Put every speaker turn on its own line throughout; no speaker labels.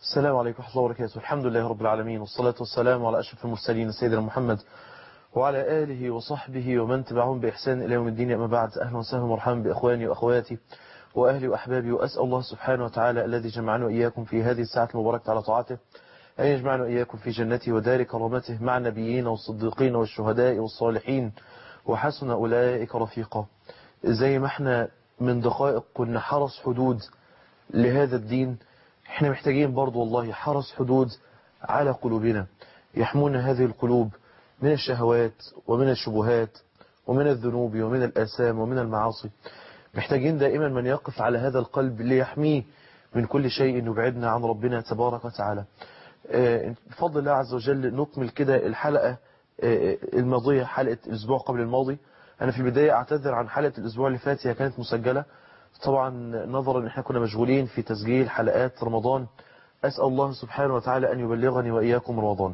السلام عليكم ورحمة الله وبركاته. الحمد لله رب العالمين، والصلاة والسلام على أشرف المرسلين سيدنا محمد وعلى آله وصحبه ومن تبعهم بإحسان إلى يوم الدين. أما بعد، أهلا وسهلا ومرحبا بإخواني وأخواتي وأهلي وأحبابي، وأسأل الله سبحانه وتعالى الذي جمعنا وإياكم في هذه الساعة المباركة على طاعته أن يجمعنا وإياكم في جنته ودار كرامته مع النبيين والصديقين والشهداء والصالحين وحسن أولئك رفيقا. زي ما احنا من دقائق كنا حرس حدود لهذا الدين، احنا محتاجين برضو والله حرس حدود على قلوبنا، يحمون هذه القلوب من الشهوات ومن الشبهات ومن الذنوب ومن الآثام ومن المعاصي. محتاجين دائما من يقف على هذا القلب ليحميه من كل شيء يبعدنا عن ربنا تبارك وتعالى. بفضل الله عز وجل نكمل كده الحلقة الماضية، حلقة الأسبوع قبل الماضي. أنا في البداية أعتذر عن حلقة الأسبوع اللي فات، هي كانت مسجلة طبعا نظرا ان احنا كنا مشغولين في تسجيل حلقات رمضان. أسأل الله سبحانه وتعالى أن يبلغني وإياكم رمضان.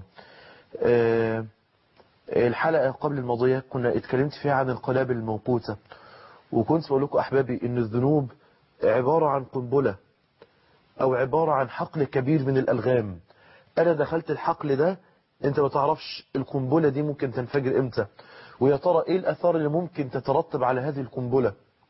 الحلقة قبل الماضية كنا اتكلمت فيها عن القنابل الموقوتة، وكنت بقول لكم أحبابي إن الذنوب عبارة عن قنبلة أو عبارة عن حقل كبير من الألغام. أنا دخلت الحقل ده، أنت ما تعرفش القنبلة دي ممكن تنفجر إمتى، ويا ترى إيه الأثار اللي ممكن تترتب على هذه القنبلة.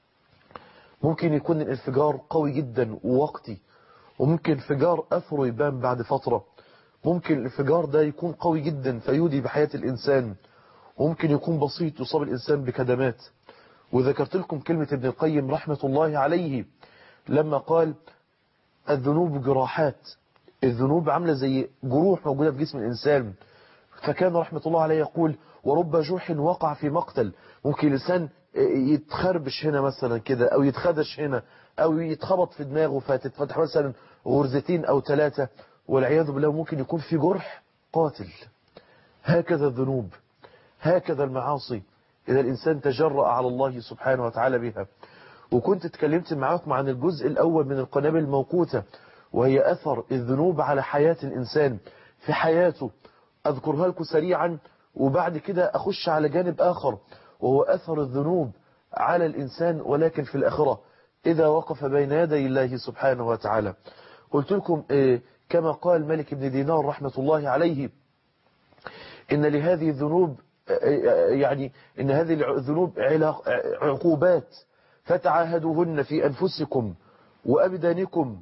ممكن يكون الانفجار قوي جدا ووقتي، وممكن انفجار أثره يبان بعد فترة. ممكن الانفجار ده يكون قوي جدا فيودي بحياة الإنسان، وممكن يكون بسيط يصاب الإنسان بكدمات. وذكرت لكم كلمة ابن القيم رحمة الله عليه لما قال الذنوب جراحات. الذنوب عاملة زي جروح موجودة في جسم الإنسان. فكان رحمة الله عليه يقول ورب جرح وقع في مقتل. ممكن الإنسان يتخربش هنا مثلا كده، أو يتخدش هنا، أو يتخبط في دماغه فتتفتح مثلا غرزتين أو 3، والعياذ بالله ممكن يكون في جرح قاتل. هكذا الذنوب، هكذا المعاصي إذا الإنسان تجرأ على الله سبحانه وتعالى بها. وكنت اتكلمت معاكم عن الجزء الأول من القنابل الموقوتة، وهي أثر الذنوب على حياة الإنسان في حياته. أذكرها لكم سريعا وبعد كده أخش على جانب آخر، وهو أثر الذنوب على الإنسان ولكن في الآخرة إذا وقف بين يدي الله سبحانه وتعالى. قلت لكم كما قال مالك بن دينار رحمة الله عليه إن لهذه الذنوب يعني إن هذه الذنوب عقوبات فتعاهدوهن في أنفسكم وأبدانكم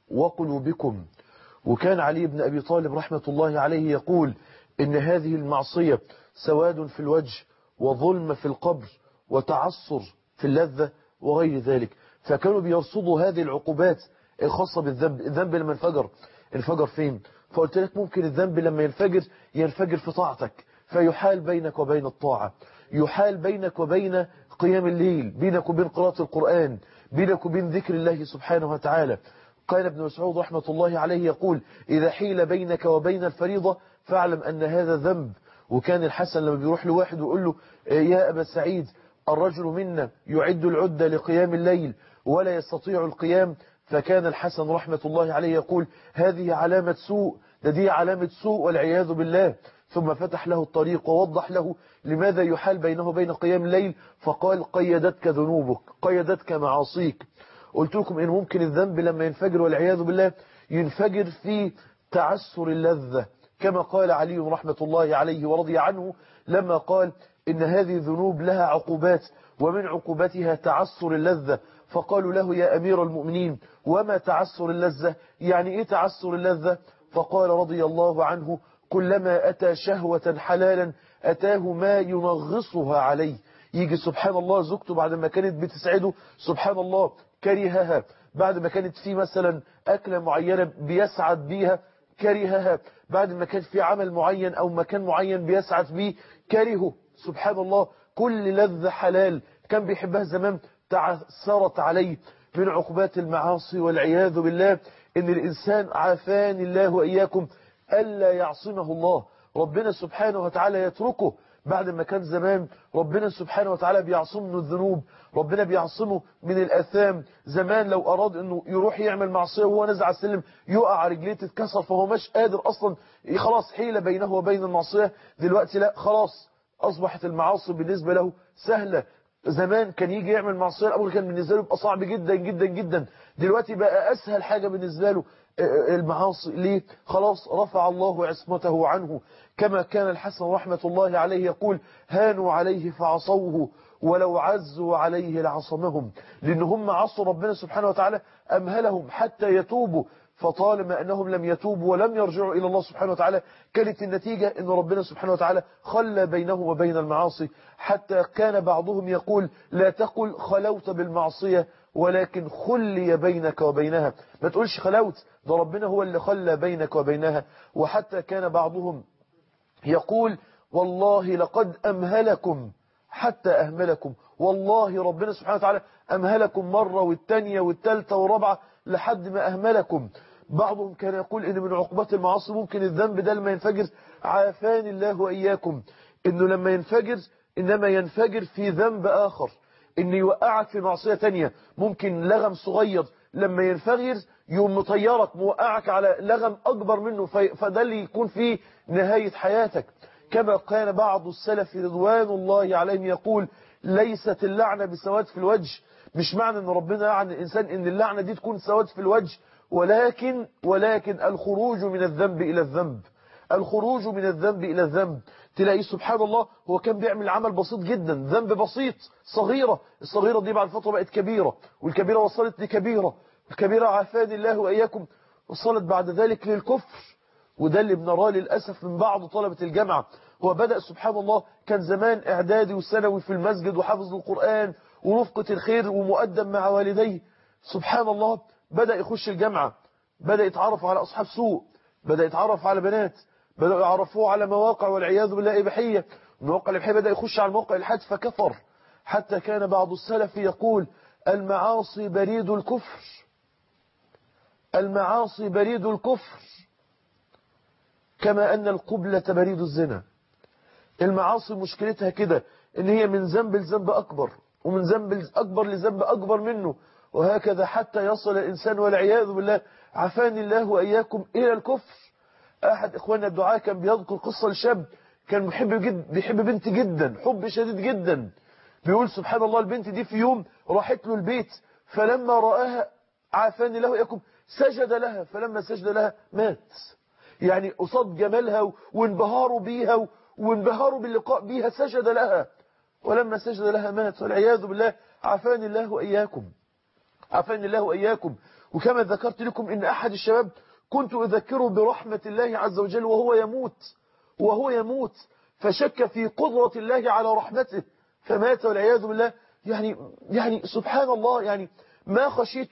وقلوبكم. وكان علي بن أبي طالب رحمة الله عليه يقول إن هذه المعصية سواد في الوجه وظلم في القبر وتعصر في اللذة وغير ذلك. فكانوا بيرصدوا هذه العقوبات الخاصة بالذنب. الذنب لما انفجر فين؟ فقلت لك ممكن الذنب لما ينفجر في طاعتك، فيحال بينك وبين الطاعة، يحال بينك وبين قيام الليل، بينك وبين قراءة القرآن، بينك وبين ذكر الله سبحانه وتعالى. قال ابن مسعود رحمة الله عليه يقول إذا حيل بينك وبين الفريضة فاعلم أن هذا ذنب. وكان الحسن لما بيروح لواحد ويقول له يا أبا سعيد الرجل منا يعد العدة لقيام الليل ولا يستطيع القيام، فكان الحسن رحمة الله عليه يقول هذه علامة سوء، دي علامة سوء والعياذ بالله. ثم فتح له الطريق ووضح له لماذا يحال بينه وبين قيام الليل، فقال قيدتك ذنوبك، قيدتك معاصيك. قلت لكم إن ممكن الذنب لما ينفجر والعياذ بالله ينفجر في تعسر اللذة، كما قال علي رحمة الله عليه ورضي عنه لما قال إن هذه الذنوب لها عقوبات ومن عقوبتها تعسر اللذة. فقالوا له يا أمير المؤمنين وما تعسر اللذة؟ يعني إيه تعسر اللذة؟ فقال رضي الله عنه كلما أتى شهوة حلالا أتاه ما ينغصها عليه. يجي سبحان الله زوجته بعد ما كانت بتسعده سبحان الله كرهها، بعد ما كانت في مثلا أكلة معينة بيسعد بيها كرهها، بعد ما كان في عمل معين أو مكان معين بيسعد بيه كرهه. سبحان الله كل لذة حلال كان بيحبها زمان تعثرت عليه من عقوبات المعاصي والعياذ بالله. إن الإنسان عافاني الله وإياكم ألا يعصمه الله، ربنا سبحانه وتعالى يتركه بعد ما كان زمان ربنا سبحانه وتعالى بيعصمه من الذنوب، ربنا بيعصمه من الآثام. زمان لو أراد أنه يروح يعمل معصية وهو نزع السلم يقع رجليه تتكسر فهو مش قادر أصلا، خلاص حيلة بينه وبين المعصية. دلوقتي لا، خلاص أصبحت المعاصي بالنسبة له سهلة. زمان كان يجي يعمل معصية الأمر كان بالنسبة له يبقى صعب جدا جدا جدا، دلوقتي بقى أسهل حاجة بالنسبة له المعاصي. ليه؟ خلاص رفع الله عصمته عنه، كما كان الحسن رحمة الله عليه يقول: هانوا عليه فعصوه ولو عزوا عليه لعصمهم. لأن هم عصوا ربنا سبحانه وتعالى أمهلهم حتى يتوبوا، فطالما أنهم لم يتوبوا ولم يرجعوا إلى الله سبحانه وتعالى كانت النتيجة أن ربنا سبحانه وتعالى خلى بينهم وبين المعاصي. حتى كان بعضهم يقول: لا تقل خلوت بالمعصية ولكن خلي بينك وبينها. ما تقولش خلوت، ده ربنا هو اللي خلى بينك وبينها. وحتى كان بعضهم يقول: والله لقد أمهلكم حتى أهملكم. والله ربنا سبحانه وتعالى أمهلكم مرة والتانية والتالتة والرابعة لحد ما أهملكم. بعضهم كان يقول إن من عقوبات المعاصي ممكن الذنب ده لما ينفجر، عافاني الله وإياكم، إنه لما ينفجر إنما ينفجر في ذنب آخر، إنه يوقعك في معصية تانية. ممكن لغم صغير لما ينفجر يوم مطيرك موقعك على لغم أكبر منه، فده اللي يكون فيه نهاية حياتك. كما كان بعض السلف رضوان الله عليهم يقول: ليست اللعنة بسواد في الوجه. مش معنى ان ربنا يلعن الإنسان ان اللعنة دي تكون سواد في الوجه، ولكن الخروج من الذنب إلى الذنب، الخروج من الذنب إلى الذنب. تلاقي سبحان الله هو كان بيعمل عمل بسيط جدا، ذنب بسيط صغيرة، الصغيرة دي بعد فترة بقت كبيرة، والكبيرة وصلت لكبيرة، الكبيرة عافاني الله وإياكم وصلت بعد ذلك للكفر. وده اللي بنراه للأسف من بعض طلبة الجامعة. هو بدأ سبحان الله كان زمان إعدادي وثانوي في المسجد وحفظ القرآن ورفقة الخير ومؤدب مع والديه، سبحان الله بدأ يخش الجامعة، بدأ يتعرف على أصحاب سوء، بدأ يتعرف على بنات، بدأوا يعرفوه على مواقع والعياذ بالله إباحية، المواقع الإباحية بدأ يخش على المواقع الإلحاد فكفر. حتى كان بعض السلف يقول: المعاصي بريد الكفر، المعاصي بريد الكفر، كما أن القبلة بريد الزنا. المعاصي مشكلتها كده، إن هي من ذنب لذنب أكبر، ومن ذنب أكبر لذنب أكبر منه، وهكذا حتى يصل الإنسان والعياذ بالله عافاني الله وإياكم إلى الكفر. أحد إخواننا الدعاء كان بيذكر قصة لشاب كان بيحب بنت جدا حب شديد جدا. بيقول سبحان الله البنت دي في يوم راحت له البيت، فلما رآها عافاني الله وإياكم سجد لها، فلما سجد لها مات. يعني قصاد جمالها وانبهاروا بيها وانبهاروا باللقاء بيها سجد لها، ولما سجد لها مات والعياذ بالله. عافاني الله وإياكم، عافاني الله وإياكم. وكما ذكرت لكم إن أحد الشباب كنت أذكره برحمة الله عز وجل وهو يموت فشك في قدرة الله على رحمته فمات والعياذ بالله. يعني سبحان الله، يعني ما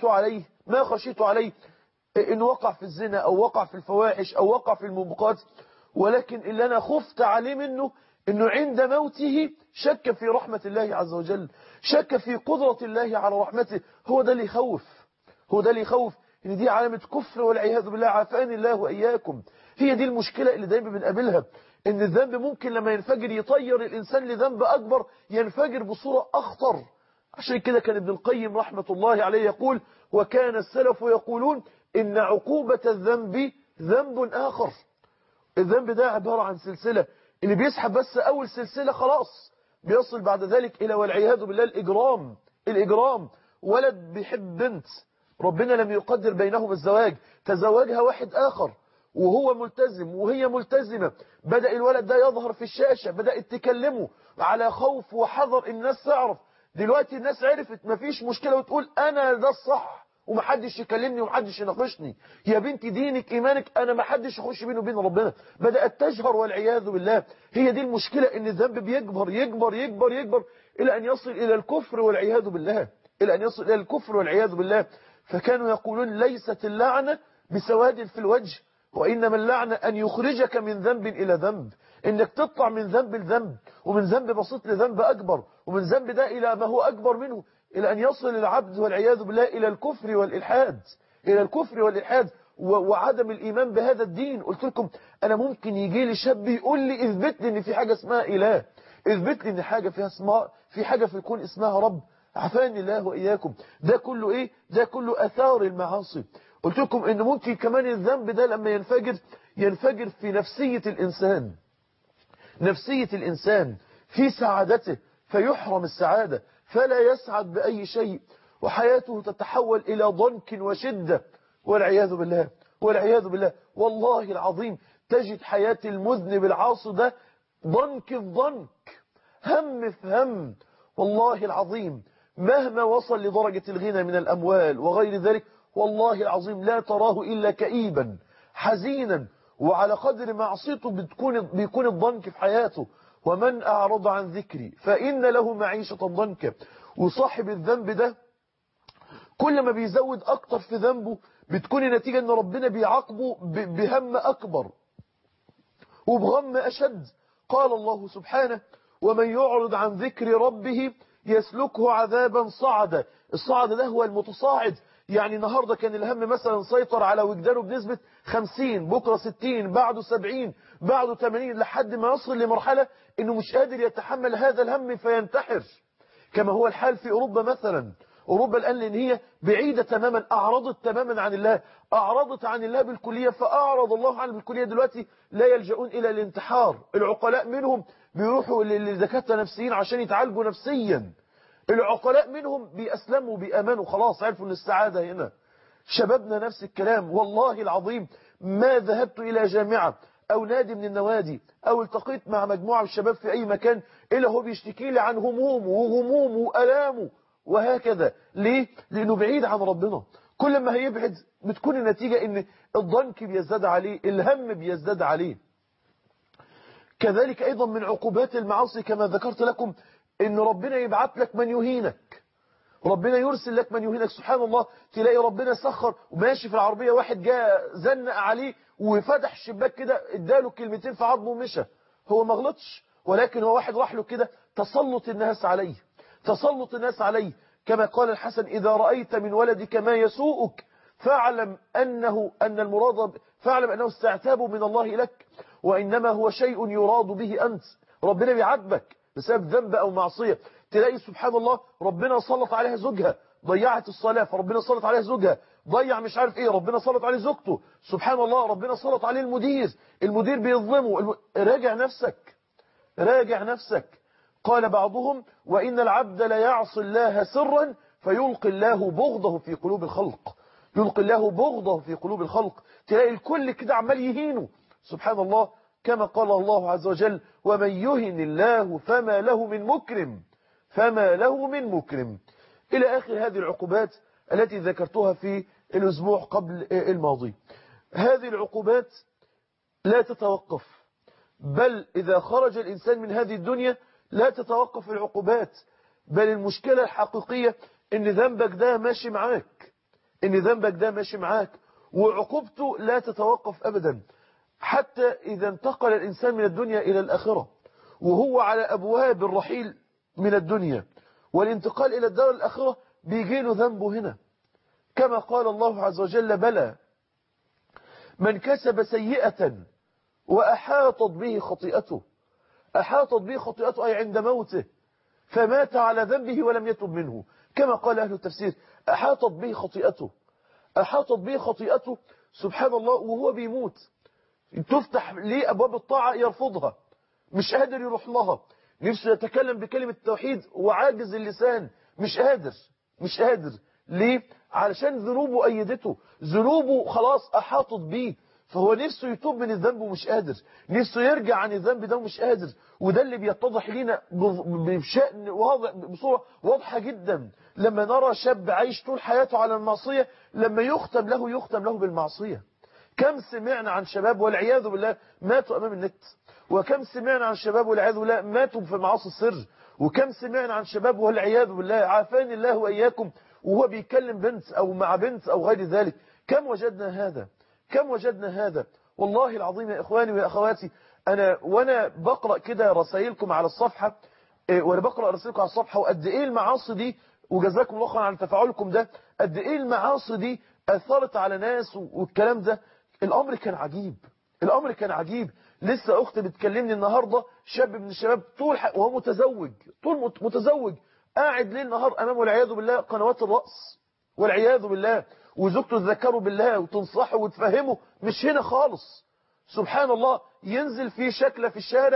خشيت عليه إنه وقع في الزنا أو وقع في الفواحش أو وقع في الموبقات، ولكن اللي أنا خفت عليه منه إنه عند موته شك في رحمة الله عز وجل، شك في قدرة الله على رحمته. هو ده اللي يخوف، إن دي علامة كفر والعياذ بالله. عافاني الله وإياكم. هي دي المشكلة اللي دايما بنقابلها، إن الذنب ممكن لما ينفجر يطير الإنسان لذنب أكبر، ينفجر بصورة أخطر. عشان كده كان ابن القيم رحمة الله عليه يقول: وكان السلف يقولون إن عقوبة الذنب ذنب آخر. الذنب ده عبارة عن سلسلة، اللي بيسحب بس أول سلسلة خلاص بيصل بعد ذلك إلى والعياذ بالله الإجرام. ولد بيحب بنت، ربنا لم يقدر بينهم الزواج، تزوجها واحد آخر وهو ملتزم وهي ملتزمة، بدأ الولد ده يظهر في الشاشة، بدأت تكلمه على خوف وحذر الناس تعرف. دلوقتي الناس عرفت مفيش مشكلة وتقول أنا ده الصح ومحدش يكلمني ومحدش يناقشني، يا بنتي دينك إيمانك، أنا محدش يخش بينه وبين ربنا. بدأت تجهر والعياذ بالله. هي دي المشكلة، إن الذنب بيكبر يكبر يكبر يكبر إلى أن يصل إلى الكفر والعياذ بالله، إلى أن يصل إلى الكفر والعياذ بالله. فكانوا يقولون: ليست اللعنة بسواد في الوجه، وإنما اللعنة أن يخرجك من ذنب إلى ذنب، إنك تطلع من ذنب لذنب، ومن ذنب بسيط لذنب أكبر، ومن ذنب ده إلى ما هو أكبر منه، إلى أن يصل العبد والعياذ بالله إلى الكفر والإلحاد، إلى الكفر والإلحاد وعدم الإيمان بهذا الدين. قلت لكم أنا ممكن يجي لي شاب يقول لي اثبت لي إن في حاجة اسمها إله، اثبت لي إن حاجة فيها اسمها، في حاجة في الكون اسمها رب. عافاني الله وإياكم. ده كله إيه؟ ده كله أثار المعاصي. قلت لكم إن ممكن كمان الذنب ده لما ينفجر في نفسية الإنسان في سعادته، فيحرم السعادة، فلا يسعد بأي شيء، وحياته تتحول إلى ضنك وشدة والعياذ بالله. والعياذ بالله. والله العظيم تجد حياة المذنب العاصي ده ضنك في ضنك، هم في هم. والله العظيم مهما وصل لدرجة الغنى من الأموال وغير ذلك، والله العظيم لا تراه إلا كئيبا حزينا، وعلى قدر معصيته بيكون الضنك في حياته. ومن أعرض عن ذكري فإن له معيشة ضنكا. وصاحب الذنب ده كل ما بيزود أكتر في ذنبه بتكون النتيجة أن ربنا بيعاقبه بهم أكبر وبغم أشد. قال الله سبحانه: ومن يعرض عن ذكر ربه يسلكه عذابا صعدا. الصعد ده هو المتصاعد، يعني النهاردة كان الهم مثلا سيطر على وجدانه بنسبة 50، بكرة 60، بعده 70، بعده 80، لحد ما يصل لمرحلة انه مش قادر يتحمل هذا الهم فينتحر. كما هو الحال في أوروبا مثلا. أوروبا الآن لأن هي بعيدة تماما، أعرضت تماما عن الله، أعرضت عن الله بالكلية، فأعرض الله عنه بالكلية. دلوقتي لا يلجؤون إلى الانتحار، العقلاء منهم بيروحوا لدكاترة نفسيين عشان يتعالجوا نفسيا، العقلاء منهم بيأسلموا بأمانوا، خلاص عرفوا أن السعادة هنا. شبابنا نفس الكلام. والله العظيم ما ذهبت إلى جامعة أو نادي من النوادي أو التقيت مع مجموعة من الشباب في أي مكان إلا هو بيشتكي لي عن همومه وغمومه وألامه وهكذا. ليه؟ لأنه بعيد عن ربنا. كل ما هيبعد بتكون النتيجة إن الضنك بيزداد عليه، الهم بيزداد عليه. كذلك أيضا من عقوبات المعاصي كما ذكرت لكم إن ربنا يبعث لك من يهينك، ربنا يرسل لك من يهينك. سبحان الله، تلاقي ربنا سخر وماشي في العربية واحد جاء زنق عليه وفتح الشباك كده اداله كلمتين في عظمه ومشى. هو ما غلطش، ولكن هو واحد راح له كده. تسلط الناس عليه، تسلط الناس عليه. كما قال الحسن: إذا رأيت من ولدك ما يسوءك فاعلم أنه استعتاب من الله لك، وإنما هو شيء يراد به أنت. ربنا بيعاتبك بسبب ذنب أو معصية. تلاقي سبحان الله ربنا سلط عليها زوجها ضيعت الصلاة، فربنا سلط عليها زوجها ضيع مش عارف ايه، ربنا سلط عليه زوجته. سبحان الله ربنا سلط عليه المدير بيظلمه. راجع نفسك، راجع نفسك. قال بعضهم: وإن العبد لا يعصي الله سرا فيلقي الله بغضه في قلوب الخلق، يلقي الله بغضه في قلوب الخلق. تلاقي الكل كده عمال يهينه. سبحان الله، كما قال الله عز وجل: ومن يهن الله فما له من مكرم، فما له من مكرم. إلى آخر هذه العقوبات التي ذكرتها في الأسبوع قبل الماضي. هذه العقوبات لا تتوقف، بل إذا خرج الإنسان من هذه الدنيا لا تتوقف العقوبات، بل المشكلة الحقيقية إن ذنبك ده ماشي معاك، إن ذنبك ده ماشي معاك، وعقوبته لا تتوقف أبدا. حتى إذا انتقل الإنسان من الدنيا إلى الآخرة وهو على أبواب الرحيل من الدنيا والانتقال إلى الدار الآخرة بيجيله ذنبه هنا. كما قال الله عز وجل: بلى من كسب سيئة وأحاطت به خطيئته، أحاطت به خطيئته أي عند موته، فمات على ذنبه ولم يتب منه. كما قال أهل التفسير: أحاطت به خطيئته، أحاطت به خطيئته. سبحان الله، وهو بيموت تفتح ليه أبواب الطاعة يرفضها، مش قادر يروح لها، نفسه يتكلم بكلمة التوحيد وعاجز اللسان، مش قادر. ليه؟ علشان ذنوبه أيدته، ذنوبه خلاص أحاطت بيه، فهو نفسه يتوب من الذنب ومش قادر، نفسه يرجع عن الذنب ده ومش قادر. وده اللي بيتضح لنا بشأن واضح، بصورة واضحة جدا، لما نرى شاب عايش طول حياته على المعصية لما يختم له بالمعصية. كم سمعنا عن شباب والعياذ بالله ماتوا أمام النت، وكم سمعنا عن شباب والعياذ بالله ماتوا في معاصي السر، وكم سمعنا عن شباب والعياذ بالله عافاني الله وإياكم وهو بيكلم بنت أو مع بنت أو غير ذلك. كم وجدنا هذا. والله العظيم يا إخواني وأخواتي، وأنا بقرأ كده رسائلكم على الصفحة، وقد إيه المعاصي دي، وجزاكم الله خيرا عن تفاعلكم ده، قد إيه المعاصي دي أثرت على ناس والكلام ده. الأمر كان عجيب. لسه أختي بتكلمني النهاردة، شاب من الشباب وهو متزوج قاعد ليل نهار أمامه والعياذ بالله قنوات الرأس والعياذ بالله، وزوجته تذكره بالله وتنصحه وتفهمه مش هنا خالص. سبحان الله، ينزل في شكله في الشارع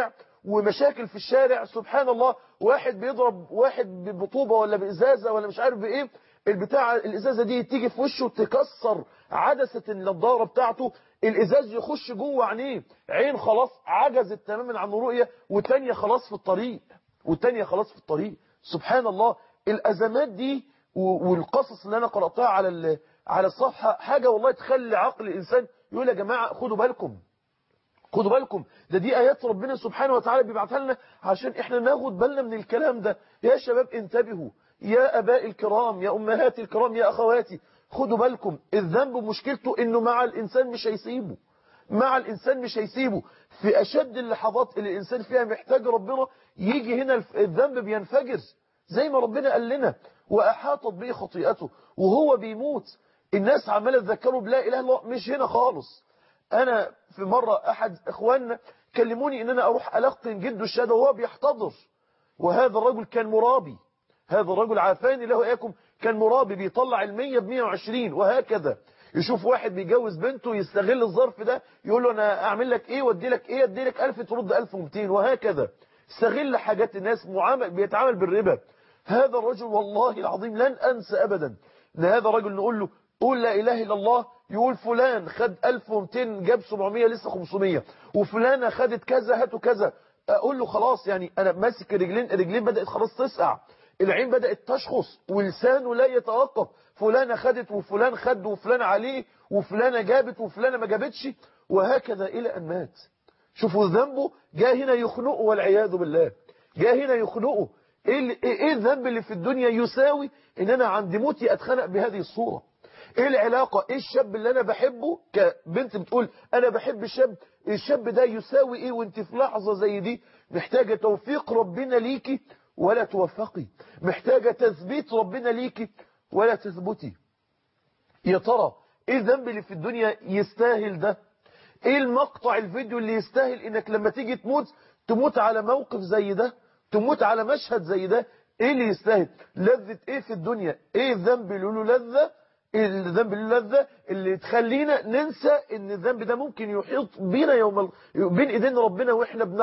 ومشاكل في الشارع، سبحان الله، واحد بيضرب واحد بطوبة ولا بإزازة ولا مش عارف بإيه، البتاع الإزازة دي تيجي في وشه تكسر عدسة النضارة بتاعته، الإزاز يخش جوه عينيه، عين خلاص عجزت تماما عن الرؤية، والتانية خلاص في الطريق، والتانية خلاص في الطريق. سبحان الله، الأزمات دي والقصص اللي أنا قرأتها على الصفحة حاجة والله تخلي عقل الإنسان يقول يا جماعة خدوا بالكم، خدوا بالكم، دي آيات ربنا سبحانه وتعالى بيبعتها لنا عشان احنا ناخد بالنا من الكلام ده. يا شباب انتبهوا، يا أباء الكرام، يا أمهاتي الكرام، يا أخواتي، خدوا بالكم. الذنب مشكلته انه مع الإنسان مش هيسيبه، مع الإنسان مش هيسيبه. في أشد اللحظات اللي الإنسان فيها محتاج ربنا، يجي هنا الذنب بينفجر زي ما ربنا قال لنا، وأحاطت به خطيئته وهو بيموت. الناس عمالة تذكروا بلا إله إلا الله، مش هنا خالص. أنا في مرة أحد إخواننا كلموني إن أنا أروح ألقن جده الشهادة وهو بيحتضر، وهذا الرجل كان مرابي، هذا الرجل عافاني له إياكم كان مرابي، بيطلع 100 ب120 وهكذا. يشوف واحد بيجوز بنته يستغل الظرف ده، يقول له أنا أعمل لك إيه وأدي لك إيه، أدي لك 1000 ترد 1200 وهكذا. استغل حاجات الناس، بيتعامل بالربا. هذا الرجل والله العظيم لن أنسى أبدا إن هذا الرجل نقول له قول لا إله إلا الله، يقول فلان خد 1200 جاب 700 لسه 500، وفلانة خدت كذا هاتوا كذا. أقول له خلاص يعني أنا ماسك رجلين بدأت خلاص تسقع، العين بدأت تشخص ولسانه لا يتوقف، فلانة خدت وفلان خد وفلان عليه وفلانة جابت وفلانة ما جابتش، وهكذا إلى أن مات. شوفوا ذنبه جاء هنا يخنقه والعياذ بالله، جاء هنا يخنقه. ايه الذنب اللي في الدنيا يساوي ان انا عند موتي اتخنق بهذه الصورة؟ ايه العلاقة؟ ايه الشاب اللي انا بحبه كبنت بتقول انا بحب الشاب ده يساوي ايه وانت في لحظة زي دي محتاجة توفيق ربنا ليكي ولا توفقي، محتاجة تثبيت ربنا ليكي ولا تثبتي. يا ترى ايه الذنب اللي في الدنيا يستاهل ده؟ ايه المقطع الفيديو اللي يستاهل انك لما تيجي تموت على موقف زي ده، تموت على مشهد زي ده؟ ايه اللي يستاهل؟ لذة ايه في الدنيا؟ ايه الذنب اللي له لذة؟ الذنب اللي له لذة اللي تخلينا ننسى ان الذنب ده ممكن يحيط بينا بين ايدين ربنا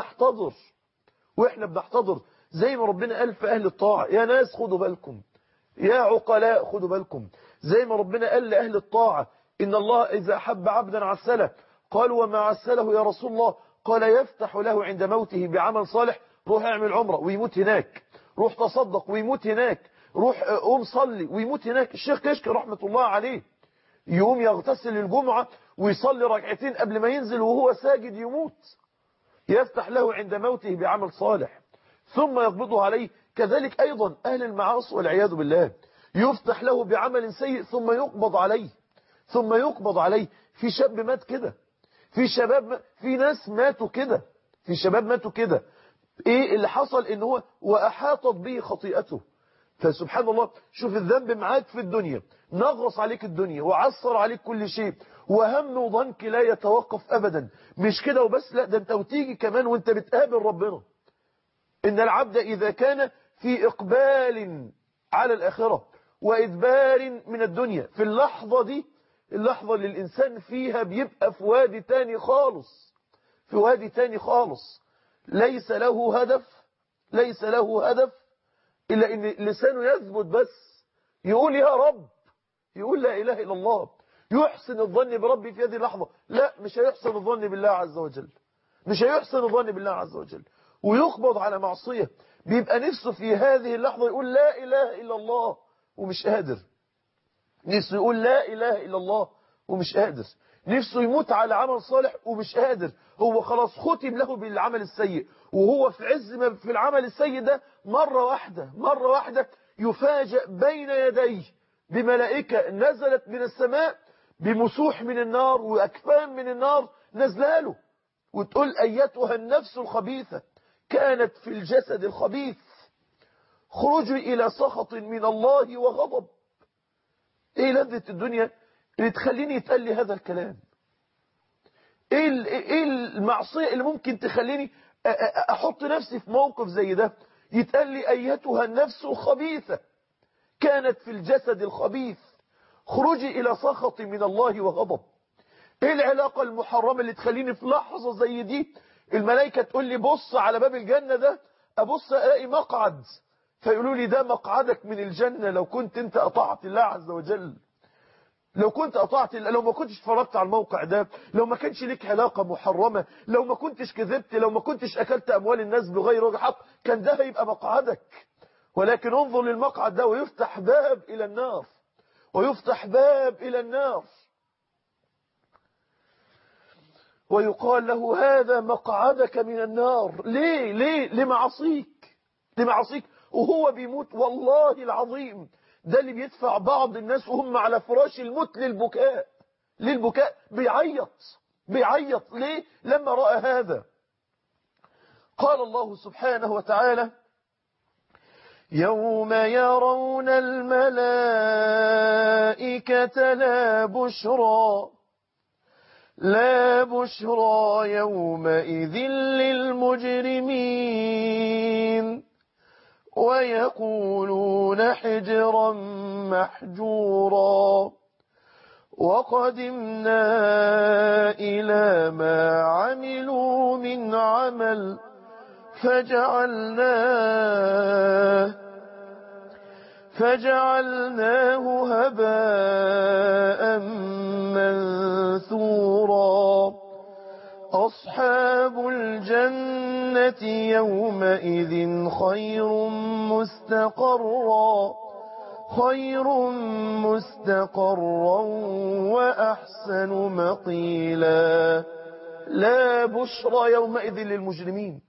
واحنا بنحتضر زي ما ربنا قال في اهل الطاعة. يا ناس خدوا بالكم، يا عقلاء خدوا بالكم، زي ما ربنا قال لأهل الطاعة إن الله إذا أحب عبدا عسله، قالوا وما عسله يا رسول الله؟ قال يفتح له عند موته بعمل صالح، روح اعمل عمرة ويموت هناك، روح تصدق ويموت هناك، روح قوم صلي ويموت هناك. الشيخ كشك رحمة الله عليه يقوم يغتسل الجمعة ويصلي ركعتين قبل ما ينزل وهو ساجد يموت، يفتح له عند موته بعمل صالح ثم يقبضه عليه. كذلك أيضا أهل المعاصي والعياذ بالله يفتح له بعمل سيء ثم يقبض عليه. في شاب مات كده، في ناس ماتوا كده، في شباب ماتوا كده. ايه اللي حصل؟ ان هو واحاطت به خطيئته. فسبحان الله، شوف الذنب معاك في الدنيا نغص عليك الدنيا وعصر عليك كل شيء، وهم وضنك لا يتوقف ابدا. مش كده وبس، لا ده انت وتيجي كمان وانت بتقابل ربنا. إن العبد إذا كان في إقبال على الآخرة وإدبار من الدنيا، في اللحظة دي، اللحظة اللي الإنسان فيها بيبقى في وادي تاني خالص، في وادي تاني خالص، ليس له هدف إلا إن لسانه يثبت بس، يقول يا رب، يقول لا إله إلا الله، يحسن الظن بربي في هذه اللحظة. لا، مش هيحسن الظن بالله عز وجل، مش هيحسن الظن بالله عز وجل، ويقبض على معصية. بيبقى نفسه في هذه اللحظة يقول لا إله إلا الله ومش قادر، نفسه يقول لا إله إلا الله ومش قادر، نفسه يموت على عمل صالح ومش قادر. هو خلاص ختم له بالعمل السيء، وهو في عز ما في العمل السيء ده مرة واحدة يفاجأ بين يديه بملائكة نزلت من السماء بمسوح من النار وأكفان من النار نزلاله، وتقول أيتها النفس الخبيثة كانت في الجسد الخبيث خروجي إلى سخط من الله وغضب. إيه لذة الدنيا اللي تخليني يتقال لي هذا الكلام؟ إيه المعصية اللي ممكن تخليني أحط نفسي في موقف زي ده؟ يتقال لي أيتها النفس الخبيثة كانت في الجسد الخبيث خروجي إلى سخط من الله وغضب. إيه العلاقة المحرمة اللي تخليني في لحظة زي دي الملائكة تقول لي بص على باب الجنة ده، أبص ألاقي مقعد، فيقولوا لي ده مقعدك من الجنة لو كنت أنت أطعت الله عز وجل. لو كنت أطعت الله، لو ما كنتش اتفرجت على الموقع ده، لو ما كانش ليك علاقة محرمة، لو ما كنتش كذبت، لو ما كنتش أكلت أموال الناس بغير وجه حق، كان ده هيبقى مقعدك. ولكن انظر للمقعد ده، ويفتح باب إلى النار، ويفتح باب إلى النار، ويقال له هذا مقعدك من النار. ليه لمعصيك، لمعصيك وهو بيموت. والله العظيم ده اللي بيدفع بعض الناس وهم على فراش الموت للبكاء، للبكاء، بيعيط ليه لما رأى هذا. قال الله سبحانه وتعالى يوم يرون الملائكة لا بشرى يومئذ للمجرمين ويقولون حجرا محجورا وقدمنا إلى ما عملوا من عمل فجعلناه هباء منثورا أصحاب الجنة يومئذ خير مستقرا وأحسن مقيلا. لا بشرى يومئذ للمجرمين،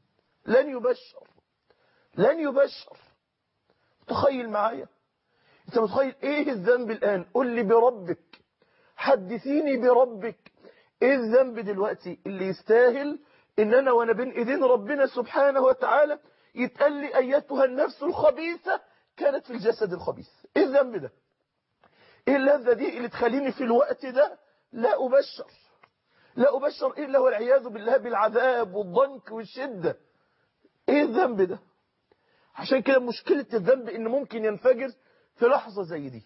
لن يبشر. تخيل معايا، انت متخيل ايه الذنب الآن؟ قل لي بربك، حدثيني بربك، ايه الذنب دلوقتي اللي يستاهل ان انا وانا بين ايدين ربنا سبحانه وتعالى يتقال لي ايتها النفس الخبيثة كانت في الجسد الخبيث؟ ايه الذنب ده؟ ايه اللذة دي اللي تخليني في الوقت ده لا ابشر الا والعياذ بالله بالعذاب والضنك والشدة؟ ايه الذنب ده؟ عشان كده مشكلة الذنب ان ممكن ينفجر في لحظة زي دي،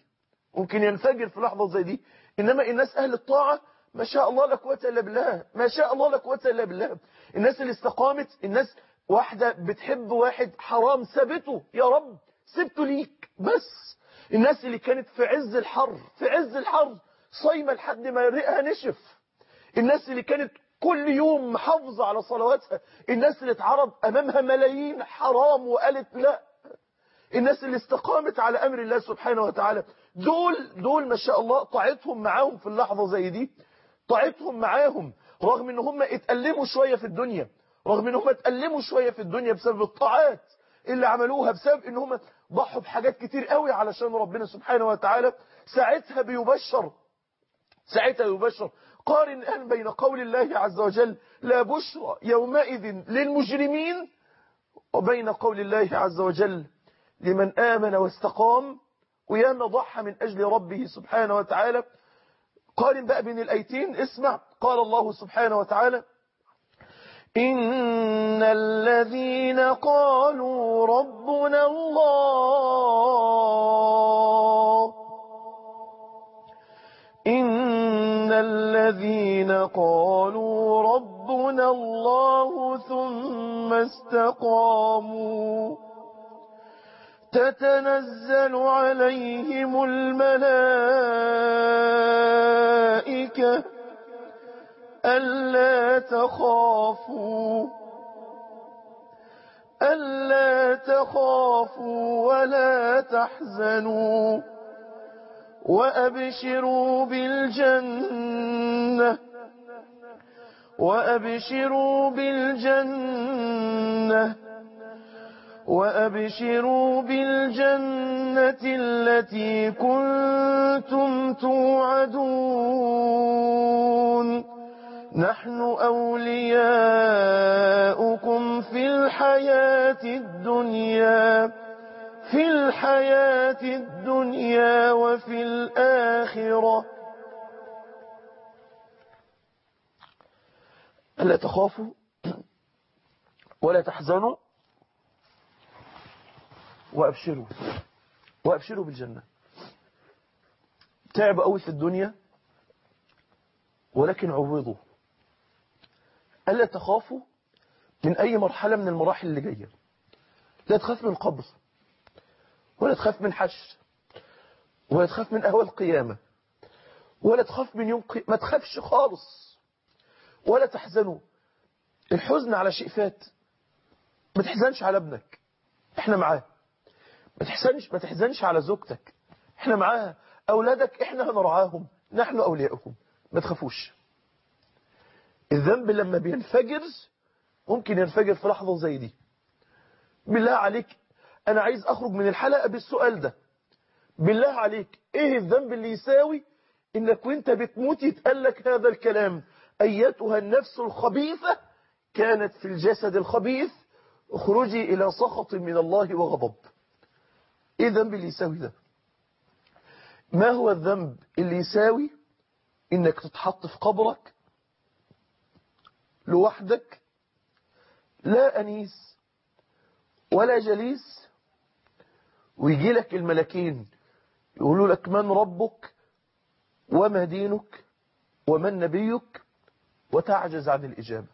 انما الناس اهل الطاعة ما شاء الله لا قوة الا بالله، الناس اللي استقامت، الناس واحدة بتحب واحد حرام سابته، يا رب سبته ليك بس. الناس اللي كانت في عز الحر صايمة لحد ما ريقها نشف، الناس اللي كانت كل يوم محافظة على صلواتها، الناس اللي اتعرض امامها ملايين حرام وقالت لا، الناس اللي استقامت على امر الله سبحانه وتعالى، دول ما شاء الله طاعتهم معاهم في اللحظة زي دي، طاعتهم معاهم رغم ان هم اتألموا شوية في الدنيا بسبب الطاعات اللي عملوها، بسبب ان هم ضحوا بحاجات كتير قوي علشان ربنا سبحانه وتعالى. ساعتها يبشر. قارن الآن بين قول الله عز وجل لا بشرى يومئذ للمجرمين وبين قول الله عز وجل لمن آمن واستقام وياما ضحى من أجل ربه سبحانه وتعالى. قارن بقى بين الآيتين، اسمع. قال الله سبحانه وتعالى إن الذين قالوا ربنا الله ثم استقاموا تتنزل عليهم الملائكة ألا تخافوا ولا تحزنوا وأبشروا بالجنة التي كنتم توعدون نحن أولياؤكم في الحياة الدنيا وفي الآخرة ألا تخافوا ولا تحزنوا وأبشروا بالجنة. تعب قوي في الدنيا ولكن عوضوا. ألا تخافوا من أي مرحلة من المراحل اللي جاية. لا تخاف من قبر، ولا تخاف من حشر، ولا تخاف من أهوال القيامة، ولا تخاف من ما تخافش خالص، ولا تحزنوا. الحزن على شيء فات، ما تحزنش على ابنك، احنا معاه. ما تحزنش على زوجتك، احنا معاها. أولادك احنا هنرعاهم، نحن أولياؤهم. ما تخافوش. الذنب لما بينفجر ممكن ينفجر في لحظة زي دي. بالله عليك، أنا عايز أخرج من الحلقة بالسؤال ده. بالله عليك، إيه الذنب اللي يساوي إنك وإنت بتموت يتقال لك هذا الكلام: أيتها النفس الخبيثة كانت في الجسد الخبيث اخرجي إلى سخط من الله وغضب. إيه الذنب اللي يساوي ده؟ ما هو الذنب اللي يساوي إنك تتحط في قبرك لوحدك، لا أنيس ولا جليس، ويجي لك الملكين يقولوا لك من ربك وما دينك ومن نبيك، وتعجز عن الإجابة.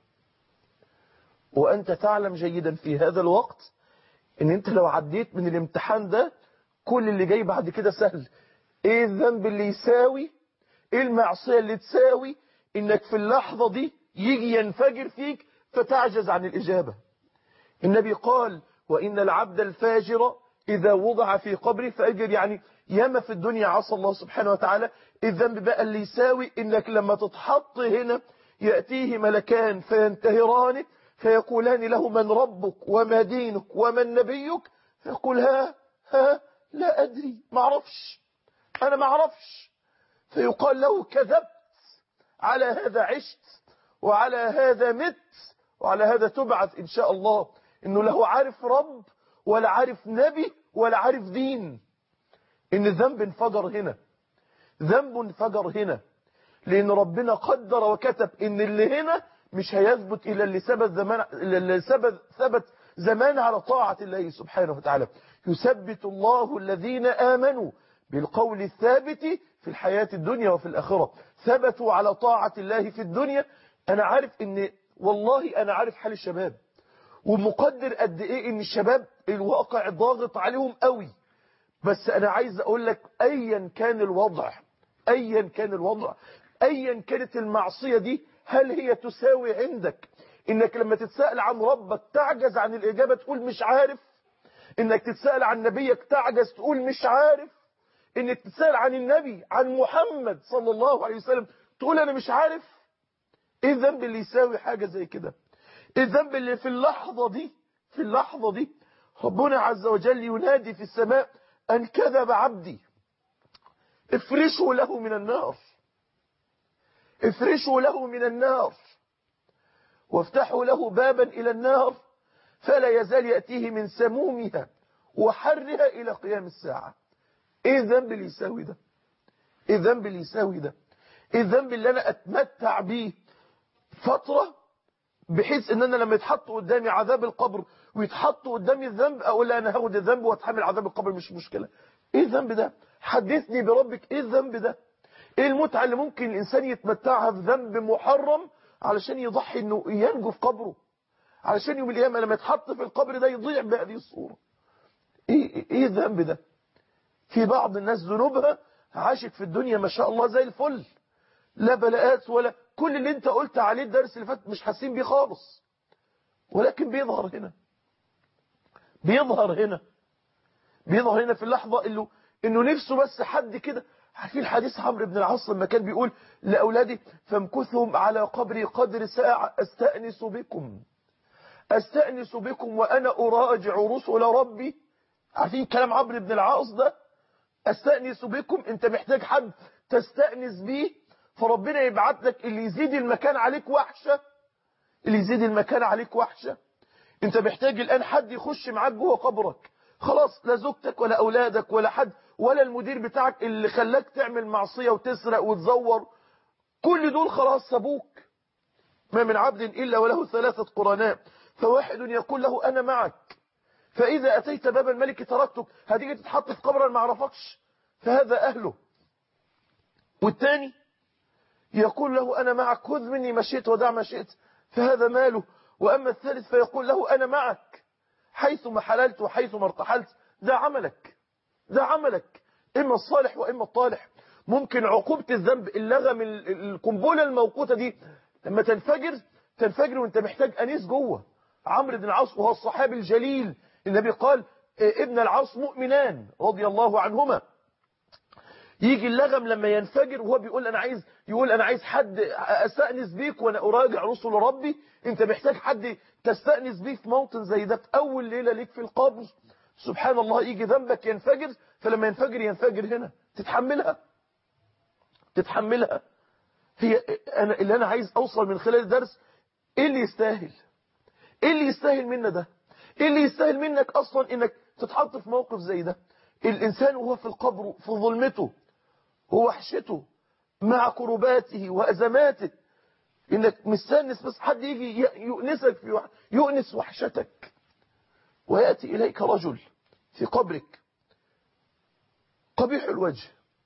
وأنت تعلم جيدا في هذا الوقت إن أنت لو عديت من الامتحان ده كل اللي جاي بعد كده سهل. إيه الذنب اللي يساوي، إيه المعصية اللي تساوي إنك في اللحظة دي يجي ينفجر فيك فتعجز عن الإجابة؟ النبي قال: وإن العبد الفاجر إذا وضع في قبره فأجر. يعني ياما في الدنيا عصى الله سبحانه وتعالى. الذنب بقى اللي يساوي إنك لما تتحط هنا يأتيه ملكان فينتهرانك فيقولان له من ربك وما دينك ومن نبيك، فيقول ها لا أدري، ما أعرفش، أنا ما أعرفش. فيقال له كذبت، على هذا عشت وعلى هذا مت وعلى هذا تبعث إن شاء الله. إنه له عارف رب ولا عارف نبي ولا عارف دين. إن الذنب انفجر هنا، ذنب انفجر هنا، لأن ربنا قدر وكتب إن اللي هنا مش هيثبت إلا اللي ثبت زمان على طاعة الله سبحانه وتعالى. يثبت الله الذين آمنوا بالقول الثابت في الحياة الدنيا وفي الآخرة. ثبتوا على طاعة الله في الدنيا. أنا عارف والله أنا عارف حال الشباب، ومقدر قد إيه إن الشباب الواقع ضاغط عليهم قوي. بس أنا عايز أقول لك أيا كان الوضع، أيا كانت المعصية دي، هل هي تساوي عندك إنك لما تتسأل عن ربك تعجز عن الإجابة تقول مش عارف؟ إنك تتسأل عن نبيك تعجز تقول مش عارف؟ إنك تتسأل عن النبي، عن محمد صلى الله عليه وسلم، تقول أنا مش عارف؟ إيه الذنب اللي يساوي حاجة زي كده؟ إيه الذنب اللي في اللحظة دي ربنا عز وجل ينادي في السماء أن كذب عبدي، افرشوا له من النار، افرشوا له من النار، وافتحوا له بابا إلى النار فلا يزال يأتيه من سمومها وحرها إلى قيام الساعة. إيه الذنب اللي يساوي ده؟ إيه الذنب اللي يساوي ده؟ إيه الذنب اللي أنا أتمتع به فترة بحيث ان انا لما يتحط قدامي عذاب القبر ويتحط قدامي الذنب اقول لا انا هاخد الذنب واتحمل عذاب القبر مش مشكلة؟ ايه الذنب ده؟ حدثني بربك. ايه الذنب ده؟ ايه المتعة اللي ممكن الانسان يتمتعها بذنب محرم علشان يضحي انه ينجو في قبره، علشان يوم القيامة لما يتحط في القبر ده يضيع بهذه الصورة؟ ايه الذنب ده؟ في بعض الناس ذنوبها عاشت في الدنيا ما شاء الله زي الفل، لا بلاءات ولا كل اللي انت قلت عليه الدرس اللي فات مش حاسين بيه خالص، ولكن بيظهر هنا في اللحظة انه نفسه بس حد كده. عارفين حديث عمرو بن العاص لما كان بيقول لأولادي فامكثهم على قبري قدر ساعة أستأنس بكم وأنا أراجع رسل ربي. عارفين كلام عمرو بن العاص ده؟ أستأنس بكم، انت محتاج حد تستأنس بيه، فربنا يبعت لك اللي يزيد المكان عليك وحشة. انت محتاج الآن حد يخش معاك جوه قبرك. خلاص لا زوجتك ولا أولادك ولا حد ولا المدير بتاعك اللي خلاك تعمل معصية وتسرق وتزور، كل دول خلاص سابوك. ما من عبد إلا وله 3 قرناء، فواحد يقول له أنا معك، فإذا أتيت باب الملك تركتك. هتيجي تتحط في قبر ما عرفكش، فهذا أهله. والتاني يقول له أنا معك، خذ مني ما شئت ودع ما شئت، فهذا ماله. وأما الثالث فيقول له أنا معك حيثما حللت وحيثما ارتحلت. ده عملك، ده عملك، إما الصالح وإما الطالح. ممكن عقوبة الذنب اللغم القنبلة الموقوتة دي لما تنفجر وانت محتاج أنيس جوه. عمرو بن العاص وهو الصحابي الجليل، النبي قال ابن العاص مؤمنان رضي الله عنهما. يجي اللغم لما ينفجر وهو بيقول أنا عايز حد أستأنس بيك وأنا أراجع رسل ربي. أنت محتاج حد تستأنس بيه في موطن زي ده، في أول ليلة ليك في القبر. سبحان الله، يجي ذنبك ينفجر، فلما ينفجر هنا تتحملها. هي اللي أنا عايز أوصل من خلال الدرس، إيه اللي يستاهل؟ إيه اللي يستاهل منا ده؟ إيه اللي يستاهل منك أصلا إنك تتحط في موقف زي ده؟ الإنسان وهو في القبر في ظلمته ووحشته مع كرباته وأزماته، إنك مستنس بس حد يجي يؤنسك يؤنس وحشتك. ويأتي إليك رجل في قبرك قبيح الوجه،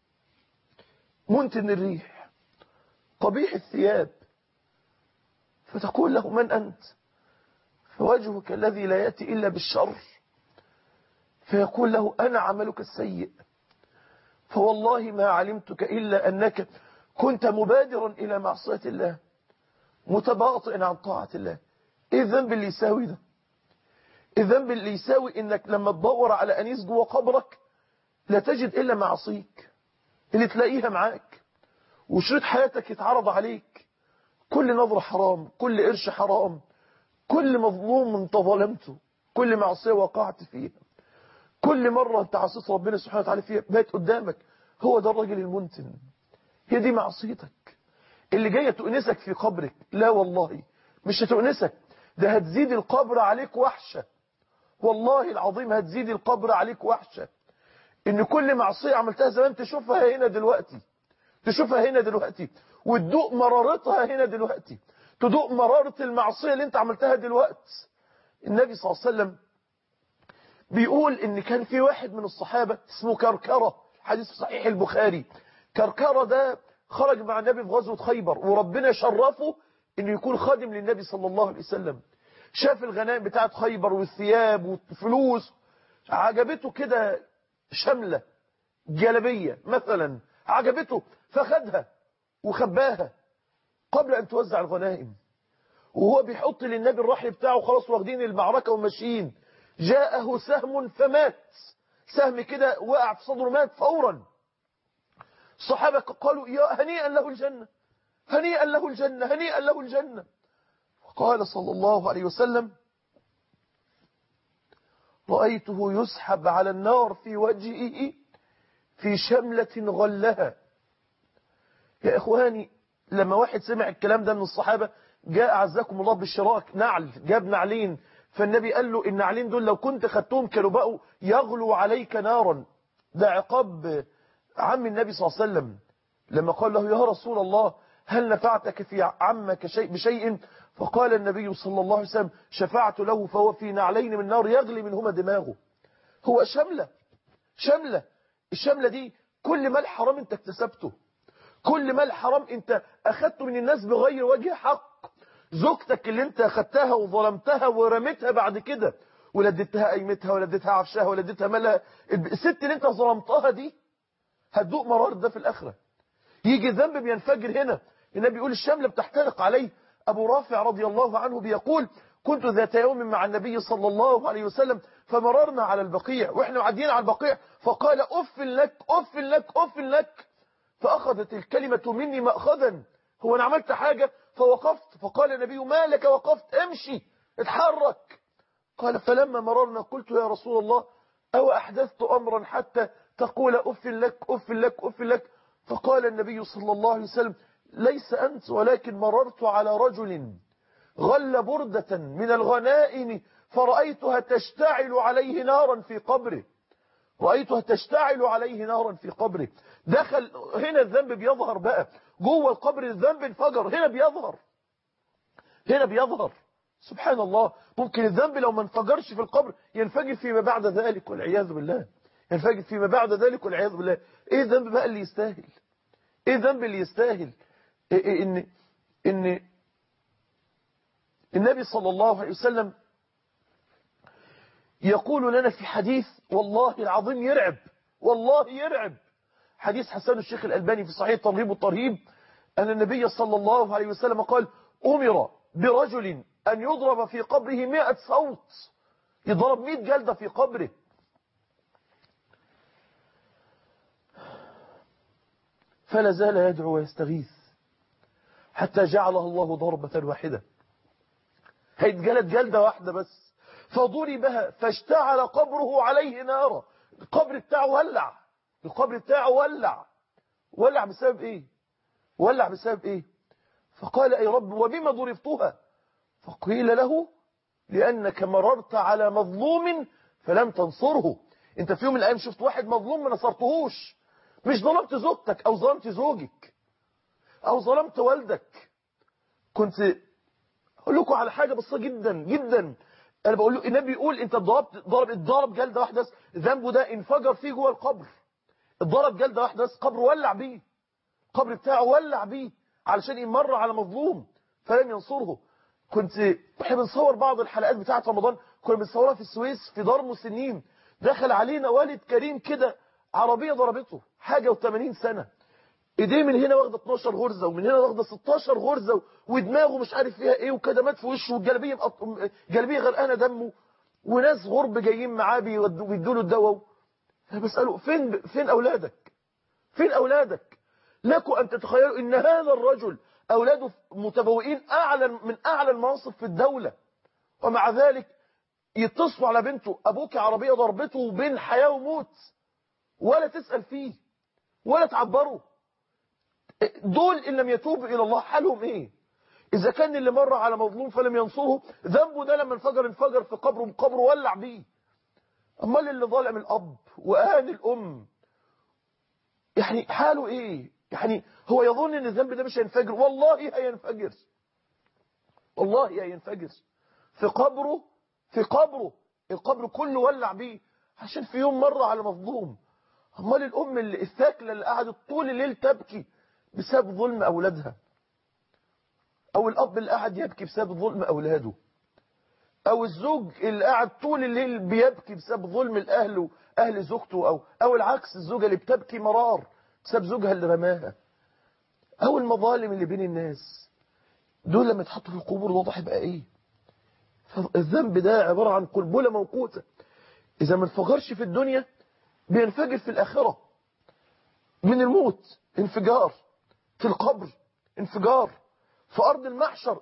منتن الريح، قبيح الثياب، فتقول له من أنت؟ فوجهك الذي لا يأتي إلا بالشر. فيقول له أنا عملك السيء، فوالله ما علمتك إلا أنك كنت مبادرا إلى معصية الله متباطئا عن طاعة الله. إيه الذنب اللي يساوي ده؟ الذنب اللي يساوي إنك لما تدور على أنيس جوه قبرك لا تجد إلا معصيك اللي تلاقيها معاك، وشريط حياتك يتعرض عليك، كل نظرة حرام، كل قرش حرام، كل مظلوم انت ظلمته، كل معصية وقعت فيها، كل مرة انت عصيت ربنا سبحانه وتعالى فيها بقت قدامك. هو ده الراجل المنتن، هي دي معصيتك اللي جاية تؤنسك في قبرك. لا والله مش هتؤنسك، ده هتزيد القبر عليك وحشة. والله العظيم هتزيد القبر عليك وحشة، ان كل معصية عملتها زمان تشوفها هنا دلوقتي، وتدوق مرارتها هنا دلوقتي، تدوق مرارة المعصية اللي انت عملتها دلوقتي. النبي صلى الله عليه وسلم بيقول ان كان في واحد من الصحابة اسمه كركرة، حديث صحيح البخاري. كركرة ده خرج مع النبي في غزوة خيبر، وربنا شرفه انه يكون خادم للنبي صلى الله عليه وسلم. شاف الغنائم بتاعت خيبر والثياب والفلوس، عجبته كده شملة جلبية مثلا، عجبته فخدها وخباها قبل ان توزع الغنائم. وهو بيحط للنبي الرحل بتاعه، خلاص واخدين المعركة وماشيين، جاءه سهم فمات، سهم كده وقع في صدره مات فورا. الصحابة قالوا يا هنيئا له الجنة، هنيئا له الجنة، هنيئا له الجنة. وقال صلى الله عليه وسلم رأيته يسحب على النار في وجهه في شملة غلها. يا إخواني، لما واحد سمع الكلام ده من الصحابة، جاء أعزكم الله بالشراك نعل، جاب نعلين، فالنبي قال له النعلين دول لو كنت خدتهم كانوا بقوا يغلو عليك نارا. ده عقاب عم النبي صلى الله عليه وسلم لما قال له يا رسول الله هل نفعتك في عمك بشيء؟ فقال النبي صلى الله عليه وسلم شفعت له فهو في نعلين من نار يغلي منهما دماغه. هو شملة، الشملة دي كل مال حرام انت اكتسبته، كل مال حرام انت اخدته من الناس بغير وجه حق. زوجتك اللي انت اخدتها وظلمتها ورميتها بعد كده، ولدتها قيمتها ولدتها عفشها ولدتها مالها، الست اللي انت ظلمتها دي هتدوق مرار ده في الآخرة. يجي ذنب بينفجر هنا، النبي يقول الشملة بتحترق عليه. أبو رافع رضي الله عنه بيقول كنت ذات يوم مع النبي صلى الله عليه وسلم فمررنا على البقيع، وإحنا معديين على البقيع، فقال أف لك أف لك أف لك، فأخذت الكلمة مني مأخذا. هو أنا عملت حاجة؟ فوقفت، فقال النبي ما لك وقفت؟ امشي اتحرك. قال فلما مررنا قلت يا رسول الله أو أحدثت أمرا حتى تقول أف لك أف لك أف لك؟ فقال النبي صلى الله عليه وسلم ليس أنت، ولكن مررت على رجل غل بردة من الغنائم فرأيتها تشتعل عليه نارا في قبره، رأيتها تشتعل عليه نارا في قبره. دخل هنا الذنب بيظهر بقى جوه القبر، الذنب انفجر هنا بيظهر. سبحان الله، ممكن الذنب لو ما انفجرش في القبر ينفجر فيما بعد ذلك والعياذ بالله، ينفجر فيما بعد ذلك والعياذ بالله. ايه الذنب بقى اللي يستاهل؟ ايه الذنب اللي يستاهل ان النبي صلى الله عليه وسلم يقول لنا في حديث والله العظيم يرعب، والله يرعب، حديث حسن الشيخ الألباني في صحيح الترغيب والترهيب، أن النبي صلى الله عليه وسلم قال أمر برجل أن يضرب في قبره 100 صوت، يضرب 100 جلدة في قبره. فلا زال يدعو ويستغيث حتى جعله الله ضربة واحدة، هيتجلد جلدة واحدة بس، فضربها فاشتعل قبره عليه نارا، القبر بتاعه ولع، القبر بتاعه ولع بسبب ايه؟ ولع بسبب ايه؟ فقال اي رب وبما ضربتها؟ فقيل له لأنك مررت على مظلوم فلم تنصره. انت في يوم من الايام شفت واحد مظلوم ما نصرتهوش، مش ظلمت زوجتك او ظلمت زوجك او ظلمت والدك. كنت اقول لكم على حاجة بسيطة جدا جدا، انا بقول له النبي يقول انت اتضرب جلدة واحدة بس، ذنبه ده انفجر فيه جوه القبر، اتضرب جلدة واحدة بس، قبر ولع بيه، القبر بتاعه ولع بيه علشان يمر على مظلوم فلم ينصره. احنا بنصور بعض الحلقات بتاعه رمضان، كنا بنصورها في السويس في دار مسنين، دخل علينا والد كريم كده، عربية ضربته حاجة و80 سنة، ايديه من هنا واخده 12 غرزة ومن هنا واخده 16 غرزة، ودماغه مش عارف فيها ايه، وكدمات في وشه، والجلبيه جلبيه غرقانه دمه، وناس غرب جايين معاه بيدوا له الدواء. انا بساله فين اولادك؟ فين اولادك؟ لكم ان تتخيلوا ان هذا الرجل اولاده متبوئين من اعلى المناصب في الدولة، ومع ذلك يتصلوا على بنته ابوك عربية ضربته بين حياة وموت، ولا تسأل فيه ولا تعبره. دول ان لم يتوبوا الى الله حالهم ايه؟ اذا كان اللي مر على مظلوم فلم ينصره ذنبه ده لما انفجر في قبره ولع بيه، امال اللي ظلم الاب واهان الام يعني حاله ايه؟ يعني هو يظن ان الذنب ده مش هينفجر، والله هينفجر، والله هينفجر في قبره القبر كله ولع بيه عشان في يوم مر على مظلوم. امال الام الثاكله اللي قعدت طول الليل تبكي بسبب ظلم اولادها، او الاب اللي قعد يبكي بسبب ظلم اولاده، او الزوج اللي قعد طول الليل بيبكي بسبب ظلم الاهل واهل زوجته، او العكس الزوجه اللي بتبكي مرار بسبب زوجها اللي رماها، او المظالم اللي بين الناس. دول لما يتحطوا في القبور الوضع يبقى ايه؟ فالذنب ده عبارة عن قنبلة موقوتة، اذا ما انفجرش في الدنيا بينفجر في الاخرة، من الموت انفجار، في القبر انفجار، في ارض المحشر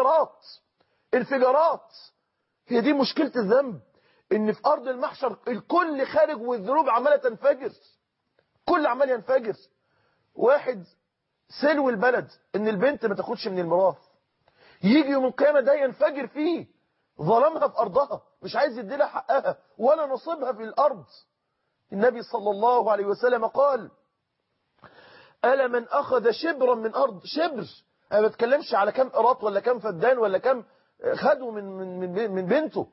انفجارات. هي دي مشكلة الذنب، ان في ارض المحشر الكل خارج والذنوب عمالة تنفجر، كل عمال ينفجر. واحد سلو البلد ان البنت ما تاخدش من الميراث، يجي يوم القيامة ده ينفجر فيه، ظلمها في أرضها، مش عايز يديلها حقها ولا نصيبها في الأرض. النبي صلى الله عليه وسلم قال ألا من أخذ شبرا من أرض، شبر، أنا ما بتكلمش على كم قراط ولا كم فدان ولا كم خدوا من بنته،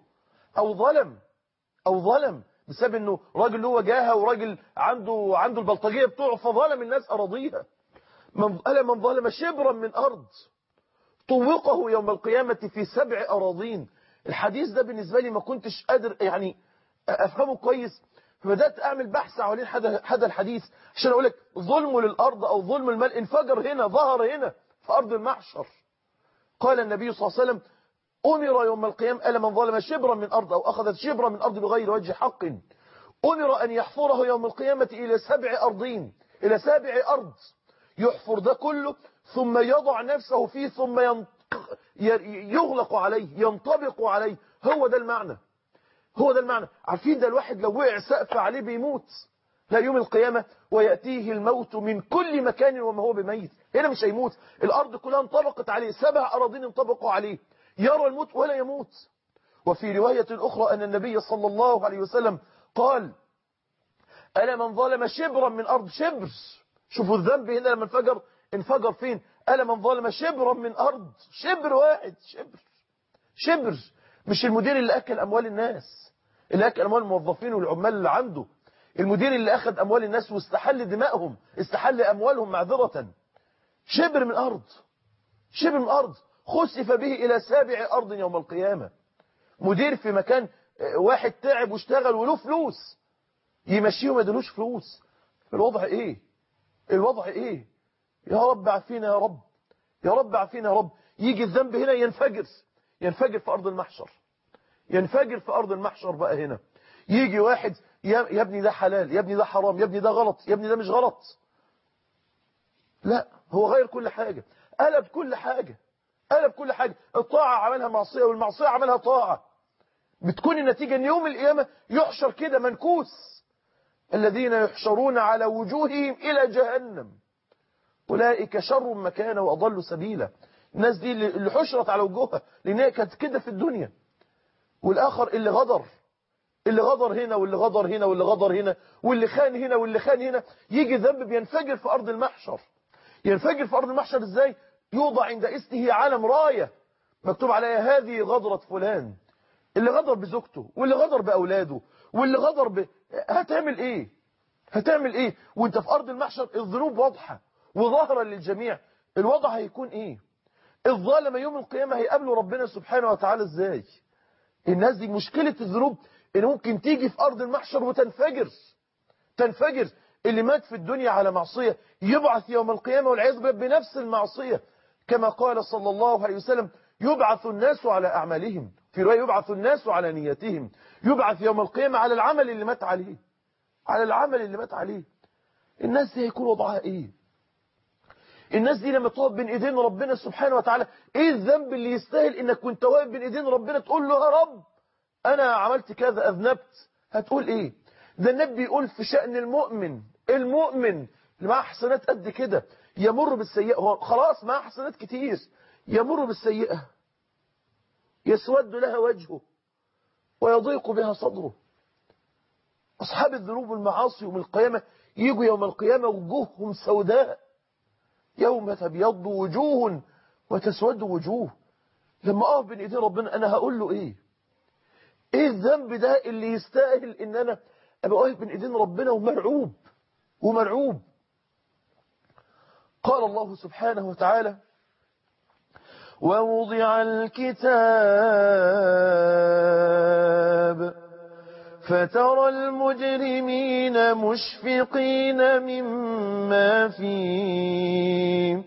أو ظلم بسبب أنه راجل له وجاهه وراجل عنده البلطجية بتوعه فظلم الناس أراضيها. ألا من ظلم شبرا من أرض طوقه يوم القيامة في 7 أراضين. الحديث ده بالنسبة لي ما كنتش قادر يعني أفهمه كويس، فبدأت أعمل بحث حوالين هذا الحديث عشان أقول لك ظلمه للأرض أو ظلم المال انفجر هنا، ظهر هنا في أرض المحشر. قال النبي صلى الله عليه وسلم أمر يوم القيامة ألا من ظلم شبرا من أرض أو أخذت شبرا من أرض بغير وجه حق أمر أن يحفره يوم القيامة إلى 7 أرضين، إلى 7 أرض، يحفر ده كله ثم يضع نفسه فيه ثم يغلق عليه، ينطبق عليه. هو ده المعنى، هو ده المعنى. عارفين ده الواحد لو وقع سقف عليه بيموت، لا يوم القيامة ويأتيه الموت من كل مكان وما هو بميت. هنا مش هيموت، الأرض كلها انطبقت عليه، 7 أراضين انطبقوا عليه، يرى الموت ولا يموت. وفي رواية أخرى أن النبي صلى الله عليه وسلم قال ألا من ظلم شبرا من أرض، شبر، شوفوا الذنب هنا لما انفجر فين؟ ألا من ظلم شبرا من أرض، شبر واحد، شبر، مش المدير اللي أكل أموال الناس، اللي أكل أموال الموظفين والعمال اللي عنده، المدير اللي أخذ أموال الناس واستحل دمائهم، استحل أموالهم معذرة. شبر من أرض، شبر من أرض. خسف به إلى 7 أرض يوم القيامة. مدير في مكان واحد تعب واشتغل وله فلوس يمشيه وما يدلوش فلوس. الوضع ايه؟ الوضع ايه؟ يا رب عافينا يا رب، يا رب عافينا يا رب. يجي الذنب هنا ينفجر في أرض المحشر، ينفجر في أرض المحشر بقى هنا. يجي واحد يا ابني ده حلال، يا ابني ده حرام، يا ابني ده غلط، يا ابني ده مش غلط. لا، هو غير كل حاجة، قلب كل حاجة، قلب كل حاجة. الطاعة عملها معصية والمعصية عملها طاعة. بتكون النتيجة ان يوم القيامة يحشر كده منكوس. الذين يحشرون على وجوههم إلى جهنم أولئك شر مكانا وأضل سبيلا. الناس دي اللي حشرت على وجوهها لأنها كانت كده في الدنيا. والآخر اللي غدر هنا واللي غدر هنا واللي غدر هنا واللي خان هنا واللي خان هنا. يجي ذنب بينفجر في أرض المحشر. ينفجر في أرض المحشر إزاي؟ يوضع عند استه علم راية مكتوب عليها هذه غدرة فلان. اللي غدر بزوجته واللي غدر بأولاده واللي غدر هتعمل ايه؟ هتعمل ايه وانت في أرض المحشر؟ الذنوب واضحة وظاهرة للجميع. الوضع هيكون ايه؟ الظالم يوم القيامة هيقابلوا ربنا سبحانه وتعالى ازاي؟ الناس دي مشكلة الذنوب ان ممكن تيجي في أرض المحشر وتنفجر. اللي مات في الدنيا على معصية يبعث يوم القيامة والعياذ بالله بنفس المعصية. كما قال صلى الله عليه وسلم يبعث الناس على أعمالهم، في رواية يبعث الناس على نيتهم. يبعث يوم القيامة على العمل اللي مات عليه، على العمل اللي مات عليه. الناس دي هيكون وضعها ايه؟ الناس دي لما تقف بين ايدين ربنا سبحانه وتعالى، ايه الذنب اللي يستاهل انك كنت واقف بين ايدين ربنا تقول له يا رب انا عملت كذا اذنبت؟ هتقول ايه؟ ده النبي يقول في شأن المؤمن اللي معاه حسنات قد كده يمر بالسيئة، هو خلاص معاه حسنات كتير، يمر بالسيئة يسود لها وجهه ويضيق بها صدره. أصحاب الذنوب والمعاصي يوم القيامة يجوا يوم القيامة وجوههم سوداء، يوم تبيض وجوه وتسود وجوه. لما أقف بين إيدين ربنا أنا هقول له إيه الذنب ده اللي يستاهل إن أنا أبقى واقف بين إيدين ربنا ومرعوب. قال الله سبحانه وتعالى ووضع الكتاب فترى المجرمين مشفقين مما فيه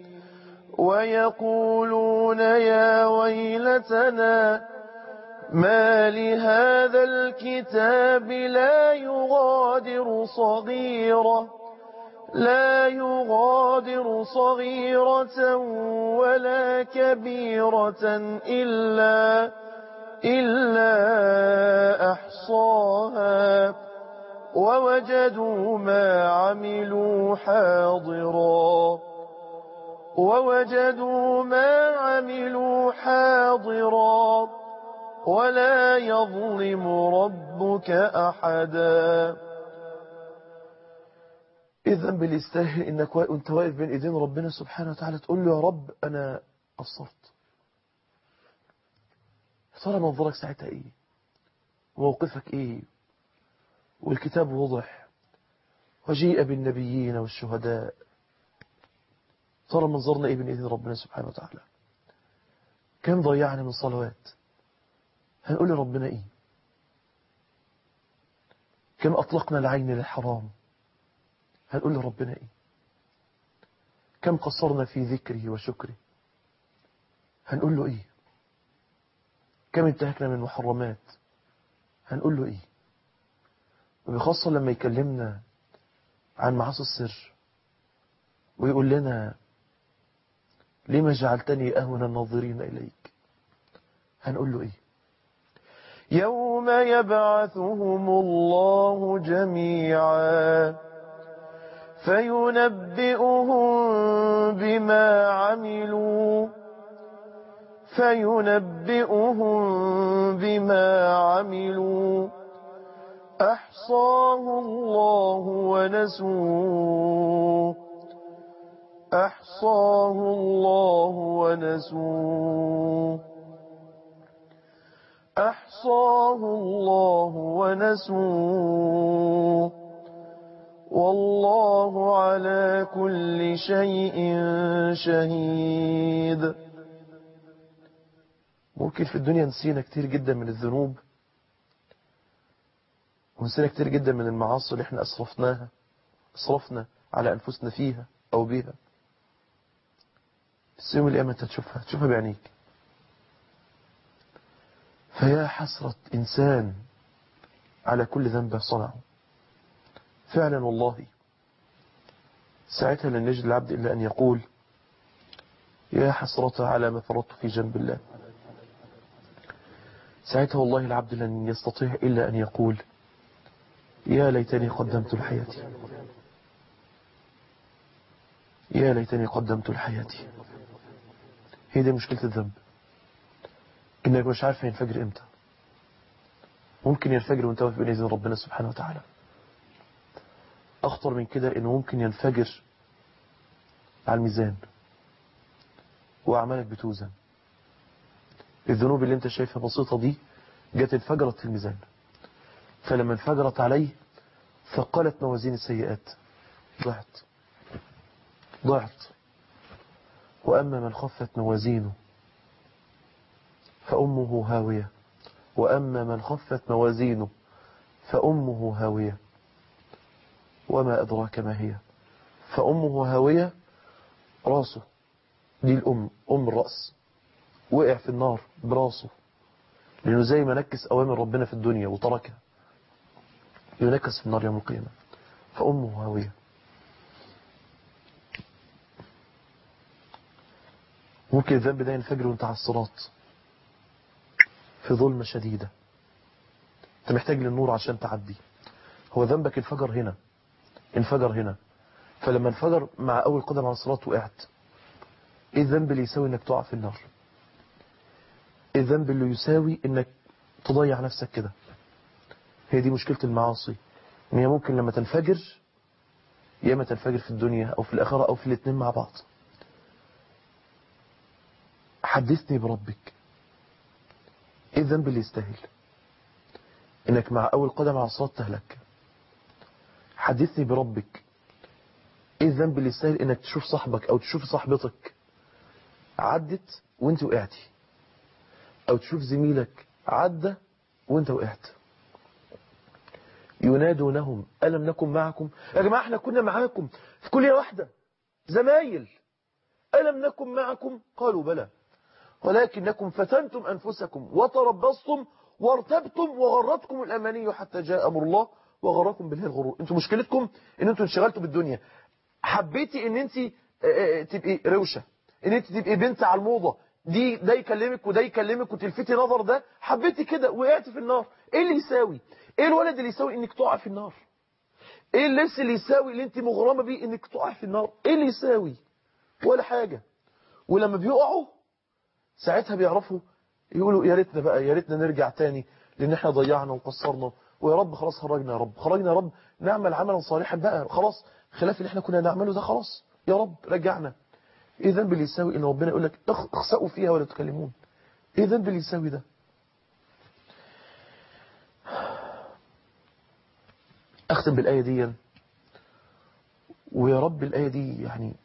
ويقولون يا ويلتنا ما لهذا الكتاب لا يغادر صغيرة ولا كبيرة إلا أحصاها ووجدوا ما عملوا حاضرا ولا يظلم ربك أحدا. الذنب اللي يستاهل انك وانت واقف بين ايدين ربنا سبحانه وتعالى تقول له يا رب انا قصرت. ترى منظرك ساعتها ايه؟ موقفك ايه؟ والكتاب وضح وجيء بالنبيين والشهداء. ترى منظرنا ايه بين ايدين ربنا سبحانه وتعالى؟ كم ضيعنا من صلوات هنقول لربنا ايه؟ كم اطلقنا العين للحرام هنقول لربنا ايه؟ كم قصرنا في ذكره وشكره هنقول له ايه؟ كم انتهكنا من محرمات هنقول له ايه؟ وبخاصة لما يكلمنا عن معاصي السر ويقول لنا لما جعلتني أهون الناظرين إليك هنقول له ايه؟ يوم يبعثهم الله جميعا فينبئهم بما عملوا أحصاه الله ونسوه والله على كل شيء شهيد. ممكن في الدنيا نسينا كتير جدا من الذنوب، ونسينا كتير جدا من المعاصي اللي احنا أسرفنا على أنفسنا فيها أو بيها. بس يوم القيامة انت تشوفها بعينيك. فيا حسرة إنسان على كل ذنب صنعه. فعلا والله ساعتها لن يجد العبد إلا أن يقول يا حسرة على ما فرطت في جنب الله. ساعتها والله العبد لن يستطيع إلا أن يقول يا ليتني قدمت لحياتي، يا ليتني قدمت لحياتي. هي دي مشكلة الذنب، إنك مش عارف ينفجر إمتى. ممكن ينفجر وانت واقف بين يدين ربنا سبحانه وتعالى. أخطر من كده إنه ممكن ينفجر على الميزان وأعمالك بتوزن. الذنوب اللي انت شايفها بسيطة دي جت انفجرت في الميزان، فلما انفجرت عليه ثقلت موازين السيئات، ضعت. وأما من خفت موازينه فأمه هاوية، وأما من خفت موازينه فأمه هاوية وما أدراك ما هي. فأمه هاوية، راسه دي أم الرأس، وقع في النار براسه، لأنه زي ما نكس أوامر ربنا في الدنيا وتركها ينكس في النار يوم القيامة. فأمه هاوية. ممكن الذنب ده ينفجر وانت على الصراط في ظلمة شديدة، انت محتاج للنور عشان تعدي. هو ذنبك انفجر هنا، فلما انفجر مع أول قدم على الصراط وقعت. ايه الذنب اللي يساوي انك تقع في النار؟ ايه الذنب اللي يساوي انك تضيع نفسك كده؟ هي دي مشكلة المعاصي، ان هي ممكن لما تنفجر يا اما تنفجر في الدنيا او في الآخرة او في الاثنين مع بعض. حدثني بربك، ايه الذنب اللي يستاهل انك مع اول قدم على الصراط تهلك؟ حدثني بربك، ايه الذنب اللي يستاهل انك تشوف صاحبك او تشوف صاحبتك عدت وانت وقعتي، او تشوف زميلك عدى وانت وقعت؟ ينادونهم ألم نكن معكم؟ يا جماعة احنا كنا معاكم في كلية واحدة زمايل. ألم نكن معكم؟ قالوا بلى ولكنكم فتنتم أنفسكم وتربصتم وارتبتم وغرتكم الأماني حتى جاء أمر الله وغركم بالله الغرور. انتوا مشكلتكم ان انتوا انشغلتوا بالدنيا. حبيتي ان انت تبقي روشة، ان انت تبقي بنت على الموضة، ده يكلمك وده يكلمك وتلفتي نظر ده، حبيتي كده وقعتي في النار. ايه اللي يساوي؟ ايه الولد اللي يساوي انك تقع في النار؟ ايه اللبس اللي يساوي اللي انت مغرمة بيه انك تقع في النار؟ ايه اللي يساوي؟ ولا حاجة. ولما بيقعوا ساعتها بيعرفوا يقولوا يا ريتنا بقى، يا ريتنا نرجع تاني، لان احنا ضيعنا وقصرنا، ويا رب خلاص خرجنا، يا رب خرجنا، يا رب نعمل عملا صالحا بقى، خلاص خلاف اللي احنا كنا نعمله ده خلاص يا رب رجعنا. ايه ذنب اللي يساوي ان ربنا يقول لك اخسأوا فيها ولا تكلمون؟ ايه ذنب اللي يساوي ده؟ اختم بالآية دي، ويا رب الآية دي يعني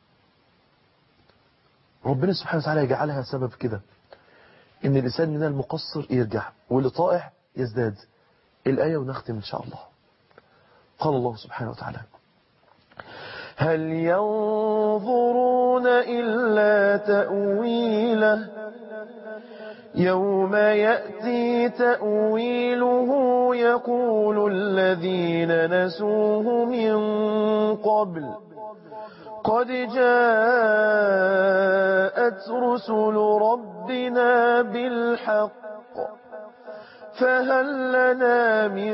ربنا سبحانه وتعالى يجعلها سبب كده ان الانسان من المقصر يرجع واللي طائع يزداد. الآية ونختم ان شاء الله. قال الله سبحانه وتعالى هل ينظرون إلا تأويله يوم يأتي تأويله يقول الذين نسوه من قبل قد جاءت رسل ربنا بالحق فهل لنا من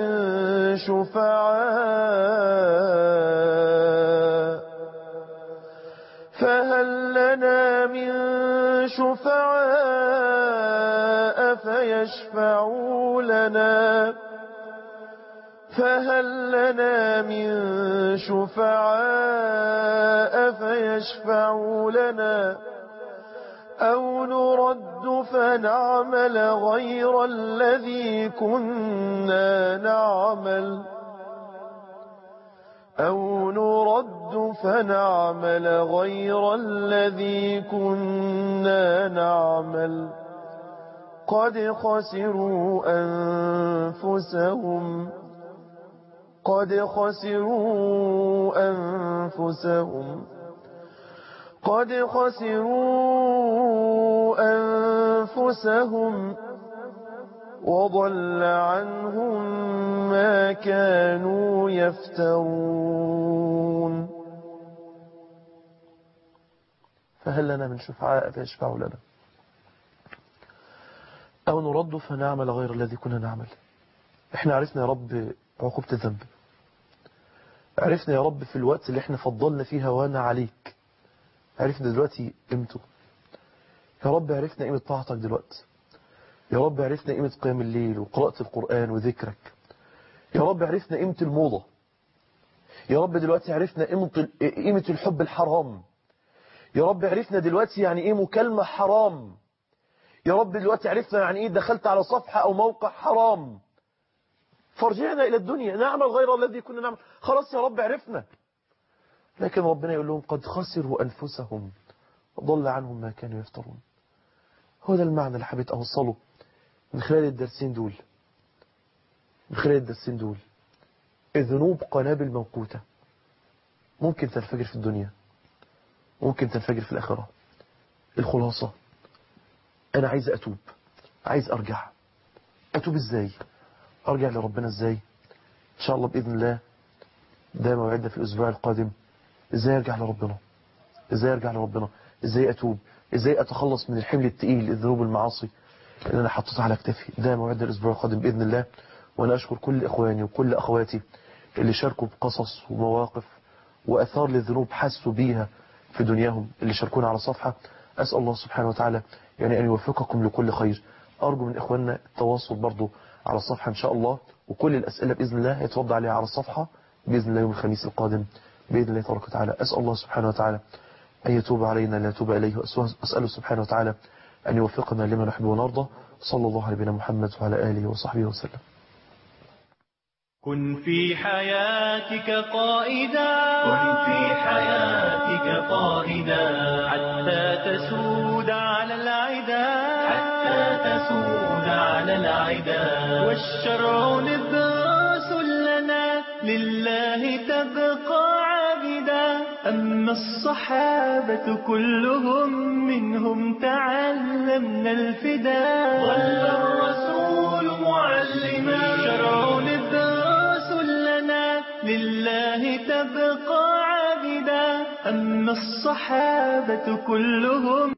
شفعاء فيشفعوا لنا أو نرد فنعمل غير الذي كنا نعمل قد خسروا أنفسهم وضل عنهم ما كانوا يفترون. فهل لنا من شفعاء فيشفعوا لنا أو نرد فنعمل غير الذي كنا نعمل؟ احنا عرفنا يا رب عقوبة الذنب، عرفنا يا رب في الوقت اللي احنا فضلنا فيه هوانا عليك، عرفنا دلوقتي قيمته يا رب، عرفنا قيمة طاعتك دلوقتي يا رب، عرفنا قيمة قيام الليل وقراءة القرآن وذكرك يا رب، عرفنا قيمة الموضة يا رب، دلوقتي عرفنا قيمة الحب الحرام يا رب، عرفنا دلوقتي يعني ايه مكالمة حرام يا رب، دلوقتي عرفنا يعني ايه دخلت على صفحة او موقع حرام. فرجعنا الى الدنيا نعمل غير الذي كنا نعمل. خلاص يا رب عرفنا، لكن ربنا يقول لهم قد خسروا انفسهم وضل عنهم ما كانوا يفترون. هو ده المعنى اللي حبيت اوصله من خلال الدرسين دول. الذنوب قنابل موقوتة، ممكن تنفجر في الدنيا، ممكن تنفجر في الآخرة. الخلاصة أنا عايز أتوب، عايز أرجع. أتوب إزاي؟ أرجع لربنا إزاي؟ إن شاء الله بإذن الله ده موعدنا في الأسبوع القادم. إزاي أرجع لربنا؟ إزاي أتوب؟ إزاي أتخلص من الحمل التقيل الذنوب المعاصي اللي أنا حطيتها على كتفي؟ ده موعدنا الأسبوع القادم بإذن الله. وأنا أشكر كل إخواني وكل أخواتي اللي شاركوا بقصص ومواقف وأثار للذنوب حسوا بيها في دنياهم، اللي شاركونا على صفحة. أسأل الله سبحانه وتعالى يعني أن يوفقكم لكل خير. أرجو من إخواننا التواصل برضو على الصفحة إن شاء الله، وكل الأسئلة بإذن الله يتوضع عليها على الصفحة بإذن الله يوم الخميس القادم بإذن الله تبارك وتعالى. أسأل الله سبحانه وتعالى أن يتوب علينا لا يتوب إليه، وأسأله سبحانه وتعالى أن يوفقنا لما نحب ونرضى. صلى الله على نبينا محمد وعلى آله وصحبه وسلم.
كن في حياتك قائدا حتى تسود على العدا والشرع نبراس لنا لله تبقى عابدا. أما الصحابة كلهم منهم تعلمنا الفداء، ظل الرسول معلما شرع نبراس لنا لله تبقى عابدا. أما الصحابة كلهم